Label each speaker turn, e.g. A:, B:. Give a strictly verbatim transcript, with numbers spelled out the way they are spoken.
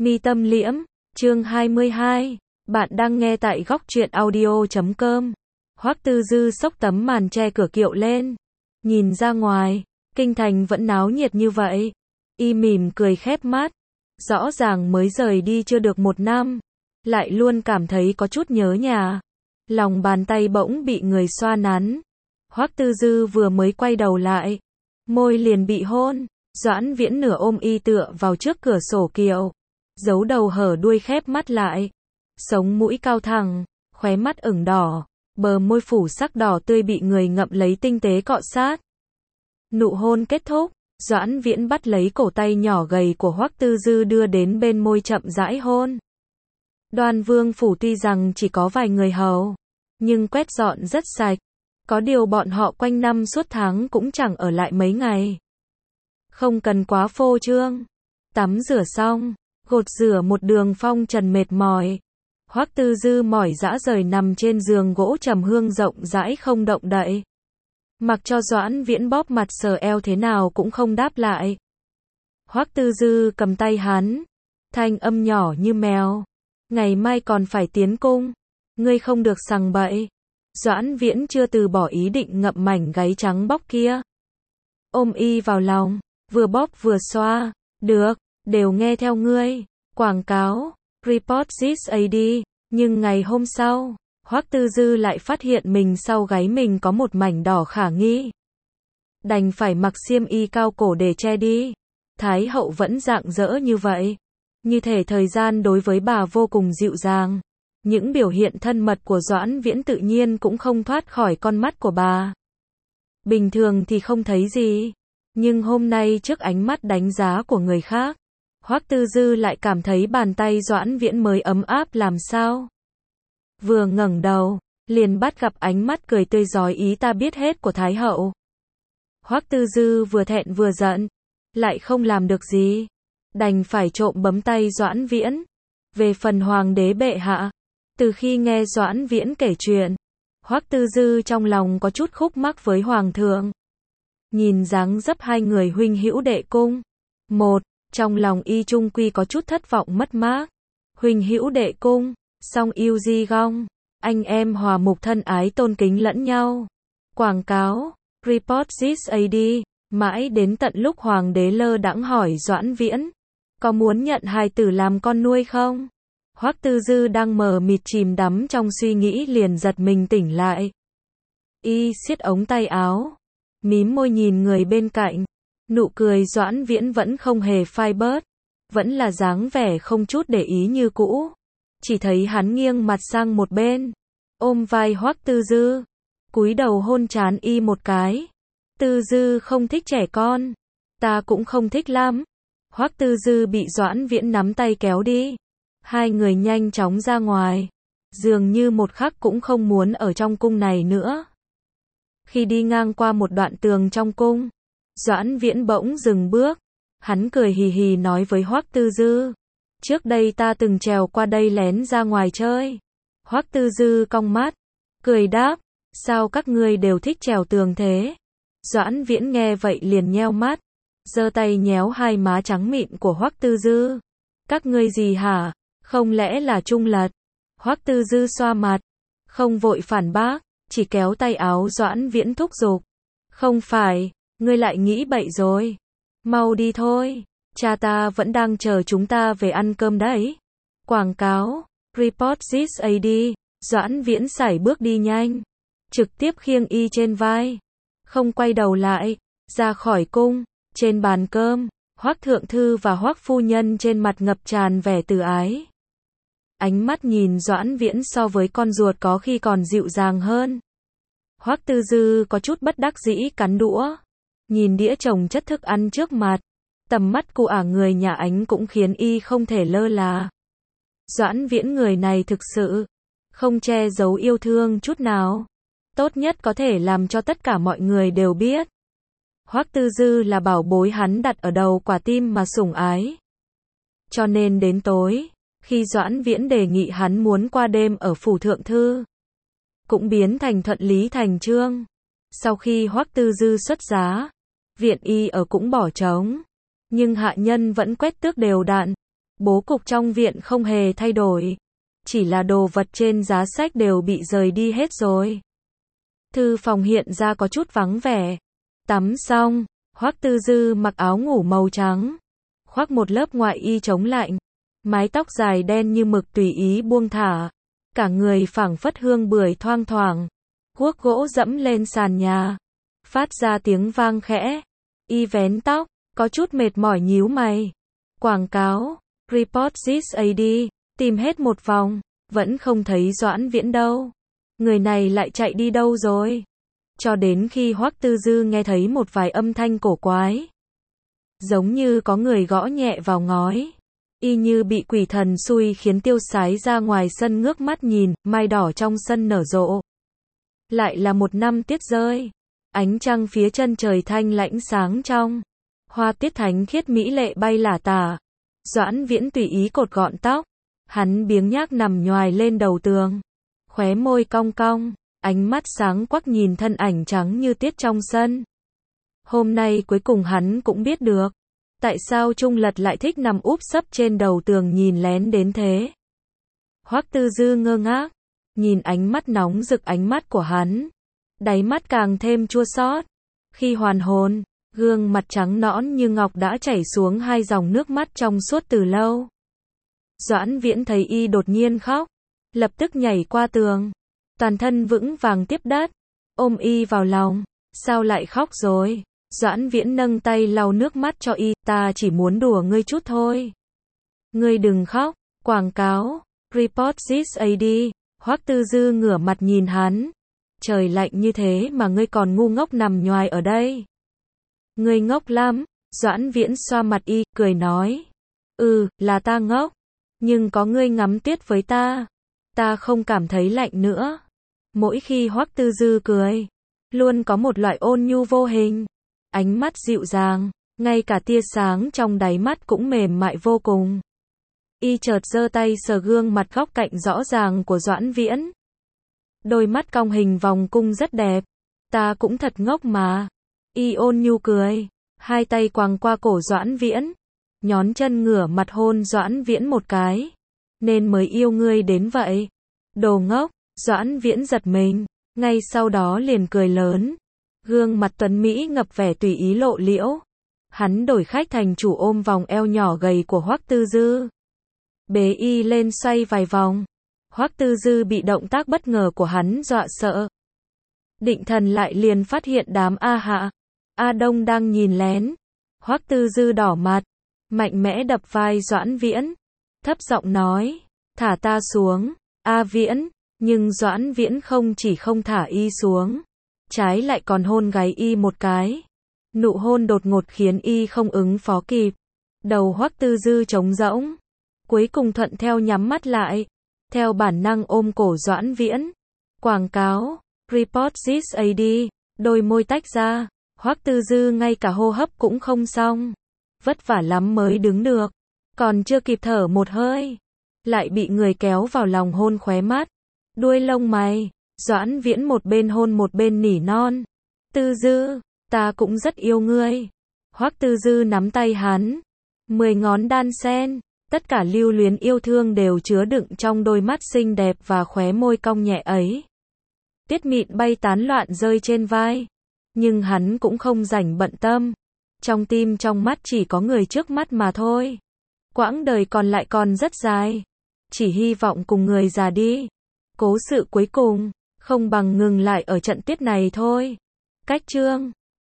A: Mi Tâm Liễm, chương hai mươi hai. Bạn đang nghe tại góc truyện audio chấm com. Hoắc Tư Dư xốc tấm màn che cửa kiệu lên. Nhìn ra ngoài, kinh thành vẫn náo nhiệt như vậy. Y mỉm cười khép mắt. Rõ ràng mới rời đi chưa được một năm. Lại luôn cảm thấy có chút nhớ nhà. Lòng bàn tay bỗng bị người xoa nắn. Hoắc Tư Dư vừa mới quay đầu lại. Môi liền bị hôn. Doãn Viễn nửa ôm y tựa vào trước cửa sổ kiệu. Giấu đầu hở đuôi khép mắt lại. Sống mũi cao thẳng, khóe mắt ửng đỏ, bờ môi phủ sắc đỏ tươi bị người ngậm lấy tinh tế cọ sát. Nụ hôn kết thúc, Doãn Viễn bắt lấy cổ tay nhỏ gầy của Hoắc Tư Dư đưa đến bên môi chậm rãi hôn. Đoan Vương phủ tuy rằng chỉ có vài người hầu, nhưng quét dọn rất sạch. Có điều bọn họ quanh năm suốt tháng cũng chẳng ở lại mấy ngày. Không cần quá phô trương. Tắm rửa xong, gột rửa một đường phong trần mệt mỏi. Hoắc Tư Dư mỏi dã rời nằm trên giường gỗ trầm hương rộng rãi không động đậy. Mặc cho Doãn Viễn bóp mặt sờ eo thế nào cũng không đáp lại. Hoắc Tư Dư cầm tay hắn, thanh âm nhỏ như mèo. Ngày mai còn phải tiến cung, ngươi không được sằng bậy. Doãn Viễn chưa từ bỏ ý định ngậm mảnh gáy trắng bóc kia. Ôm y vào lòng, vừa bóp vừa xoa. Được, đều nghe theo ngươi. Quảng cáo, report this a đê. Nhưng ngày hôm sau, Hoắc Tư Dư lại phát hiện mình sau gáy mình có một mảnh đỏ khả nghi. Đành phải mặc xiêm y cao cổ để che đi. Thái hậu vẫn rạng rỡ như vậy. Như thể thời gian đối với bà vô cùng dịu dàng. Những biểu hiện thân mật của Doãn Viễn tự nhiên cũng không thoát khỏi con mắt của bà. Bình thường thì không thấy gì. Nhưng hôm nay trước ánh mắt đánh giá của người khác, Hoắc Tư Dư lại cảm thấy bàn tay Doãn Viễn mới ấm áp làm sao. Vừa ngẩng đầu, liền bắt gặp ánh mắt cười tươi rói ý ta biết hết của Thái hậu. Hoắc Tư Dư vừa thẹn vừa giận, lại không làm được gì. Đành phải trộm bấm tay Doãn Viễn. Về phần hoàng đế bệ hạ, từ khi nghe Doãn Viễn kể chuyện, Hoắc Tư Dư trong lòng có chút khúc mắc với hoàng thượng. Nhìn dáng dấp hai người huynh hữu đệ cung. Một, trong lòng y trung quy có chút thất vọng mất mát. Huynh hữu đệ cung, song yêu di gong, anh em hòa mục thân ái tôn kính lẫn nhau. Quảng cáo, report this a đê, mãi đến tận lúc hoàng đế lơ đãng hỏi Doãn Viễn, có muốn nhận hài tử làm con nuôi không? Hoắc Tư Dư đang mờ mịt chìm đắm trong suy nghĩ liền giật mình tỉnh lại. Y siết ống tay áo, mím môi nhìn người bên cạnh. Nụ cười Doãn Viễn vẫn không hề phai bớt, vẫn là dáng vẻ không chút để ý như cũ. Chỉ thấy hắn nghiêng mặt sang một bên, ôm vai Hoắc Tư Dư, cúi đầu hôn trán y một cái. Tư Dư không thích trẻ con, ta cũng không thích lắm. Hoắc Tư Dư bị Doãn Viễn nắm tay kéo đi. Hai người nhanh chóng ra ngoài, dường như một khắc cũng không muốn ở trong cung này nữa. Khi đi ngang qua một đoạn tường trong cung, Doãn Viễn bỗng dừng bước. Hắn cười hì hì nói với Hoắc Tư Dư, trước đây ta từng trèo qua đây lén ra ngoài chơi. Hoắc Tư Dư cong mắt, cười đáp, sao các ngươi đều thích trèo tường thế? Doãn Viễn nghe vậy liền nheo mắt, giơ tay nhéo hai má trắng mịn của Hoắc Tư Dư. Các ngươi gì hả? Không lẽ là Trung Lật? Hoắc Tư Dư xoa mặt, không vội phản bác, chỉ kéo tay áo Doãn Viễn thúc giục. Không phải, ngươi lại nghĩ bậy rồi. Mau đi thôi, cha ta vẫn đang chờ chúng ta về ăn cơm đấy. Quảng cáo, report this a đê, Doãn Viễn sải bước đi nhanh, trực tiếp khiêng y trên vai, không quay đầu lại, ra khỏi cung. Trên bàn cơm, Hoắc thượng thư và Hoắc phu nhân trên mặt ngập tràn vẻ từ ái. Ánh mắt nhìn Doãn Viễn so với con ruột có khi còn dịu dàng hơn. Hoắc Tư Dư có chút bất đắc dĩ cắn đũa, nhìn đĩa chồng chất thức ăn trước mặt, tầm mắt của ả người nhà ánh cũng khiến y không thể lơ là. Doãn Viễn người này thực sự không che giấu yêu thương chút nào, tốt nhất có thể làm cho tất cả mọi người đều biết. Hoắc Tư Dư là bảo bối hắn đặt ở đầu quả tim mà sủng ái. Cho nên đến tối, khi Doãn Viễn đề nghị hắn muốn qua đêm ở phủ thượng thư, cũng biến thành thuận lý thành chương. Sau khi Hoắc Tư Dư xuất giá, viện y ở cũng bỏ trống, nhưng hạ nhân vẫn quét tước đều đặn. Bố cục trong viện không hề thay đổi. Chỉ là đồ vật trên giá sách đều bị rời đi hết rồi. Thư phòng hiện ra có chút vắng vẻ. Tắm xong, Hoắc Tư Dư mặc áo ngủ màu trắng, khoác một lớp ngoại y chống lạnh, mái tóc dài đen như mực tùy ý buông thả, cả người phảng phất hương bưởi thoang thoảng. Guốc gỗ dẫm lên sàn nhà, phát ra tiếng vang khẽ. Y vén tóc, có chút mệt mỏi nhíu mày. Quảng cáo, Report this a đê, tìm hết một vòng, vẫn không thấy Doãn Viễn đâu. Người này lại chạy đi đâu rồi? Cho đến khi Hoắc Tư Dư nghe thấy một vài âm thanh cổ quái. Giống như có người gõ nhẹ vào ngói. Y như bị quỷ thần xui khiến tiêu sái ra ngoài sân ngước mắt nhìn, mai đỏ trong sân nở rộ. Lại là một năm tiết rơi. Ánh trăng phía chân trời thanh lãnh sáng trong. Hoa tiết thánh khiết mỹ lệ bay lả tả. Doãn Viễn tùy ý cột gọn tóc. Hắn biếng nhác nằm nhoài lên đầu tường. Khóe môi cong cong, ánh mắt sáng quắc nhìn thân ảnh trắng như tiết trong sân. Hôm nay cuối cùng hắn cũng biết được. Tại sao Trung Lật lại thích nằm úp sấp trên đầu tường nhìn lén đến thế. Hoắc Tư Dư ngơ ngác. Nhìn ánh mắt nóng rực ánh mắt của hắn. Đáy mắt càng thêm chua xót. Khi hoàn hồn, gương mặt trắng nõn như ngọc đã chảy xuống hai dòng nước mắt trong suốt từ lâu. Doãn Viễn thấy y đột nhiên khóc, lập tức nhảy qua tường, toàn thân vững vàng tiếp đất, ôm y vào lòng. Sao lại khóc rồi? Doãn Viễn nâng tay lau nước mắt cho y, ta chỉ muốn đùa ngươi chút thôi. Ngươi đừng khóc. Quảng cáo, Report this a đê. Hoắc Tư Dư ngửa mặt nhìn hắn. Trời lạnh như thế mà ngươi còn ngu ngốc nằm nhoài ở đây. Ngươi ngốc lắm. Doãn Viễn xoa mặt y, cười nói. Ừ, là ta ngốc. Nhưng có ngươi ngắm tuyết với ta, ta không cảm thấy lạnh nữa. Mỗi khi Hoắc Tư Dư cười, luôn có một loại ôn nhu vô hình. Ánh mắt dịu dàng, ngay cả tia sáng trong đáy mắt cũng mềm mại vô cùng. Y chợt giơ tay sờ gương mặt góc cạnh rõ ràng của Doãn Viễn. Đôi mắt cong hình vòng cung rất đẹp. Ta cũng thật ngốc mà. Y ôn nhu cười, hai tay quàng qua cổ Doãn Viễn, nhón chân ngửa mặt hôn Doãn Viễn một cái. Nên mới yêu ngươi đến vậy. Đồ ngốc. Doãn Viễn giật mình, ngay sau đó liền cười lớn. Gương mặt tuấn Mỹ ngập vẻ tùy ý lộ liễu. Hắn đổi khách thành chủ ôm vòng eo nhỏ gầy của Hoắc Tư Dư. Bế y lên xoay vài vòng. Hoắc Tư Dư bị động tác bất ngờ của hắn dọa sợ. Định thần lại liền phát hiện đám A Hạ, A Đông đang nhìn lén. Hoắc Tư Dư đỏ mặt, mạnh mẽ đập vai Doãn Viễn, thấp giọng nói, thả ta xuống, A Viễn. Nhưng Doãn Viễn không chỉ không thả y xuống, trái lại còn hôn gáy y một cái. Nụ hôn đột ngột khiến y không ứng phó kịp. Đầu Hoắc Tư Dư trống rỗng, cuối cùng thuận theo nhắm mắt lại, theo bản năng ôm cổ Doãn Viễn. Quảng cáo, Report this a đê, đôi môi tách ra, Hoắc Tư Dư ngay cả hô hấp cũng không xong. Vất vả lắm mới đứng được, còn chưa kịp thở một hơi, lại bị người kéo vào lòng hôn khóe mắt, đuôi lông mày. Doãn Viễn một bên hôn một bên nỉ non, Tư Dư, ta cũng rất yêu ngươi. Hoắc Tư Dư nắm tay hắn, mười ngón đan sen, tất cả lưu luyến yêu thương đều chứa đựng trong đôi mắt xinh đẹp và khóe môi cong nhẹ ấy. Tiết mịn bay tán loạn rơi trên vai, nhưng hắn cũng không rảnh bận tâm. Trong tim trong mắt chỉ có người trước mắt mà thôi. Quãng đời còn lại còn rất dài, chỉ hy vọng cùng người già đi. Cố sự cuối cùng không bằng ngừng lại ở trận tiết này thôi. Cách chương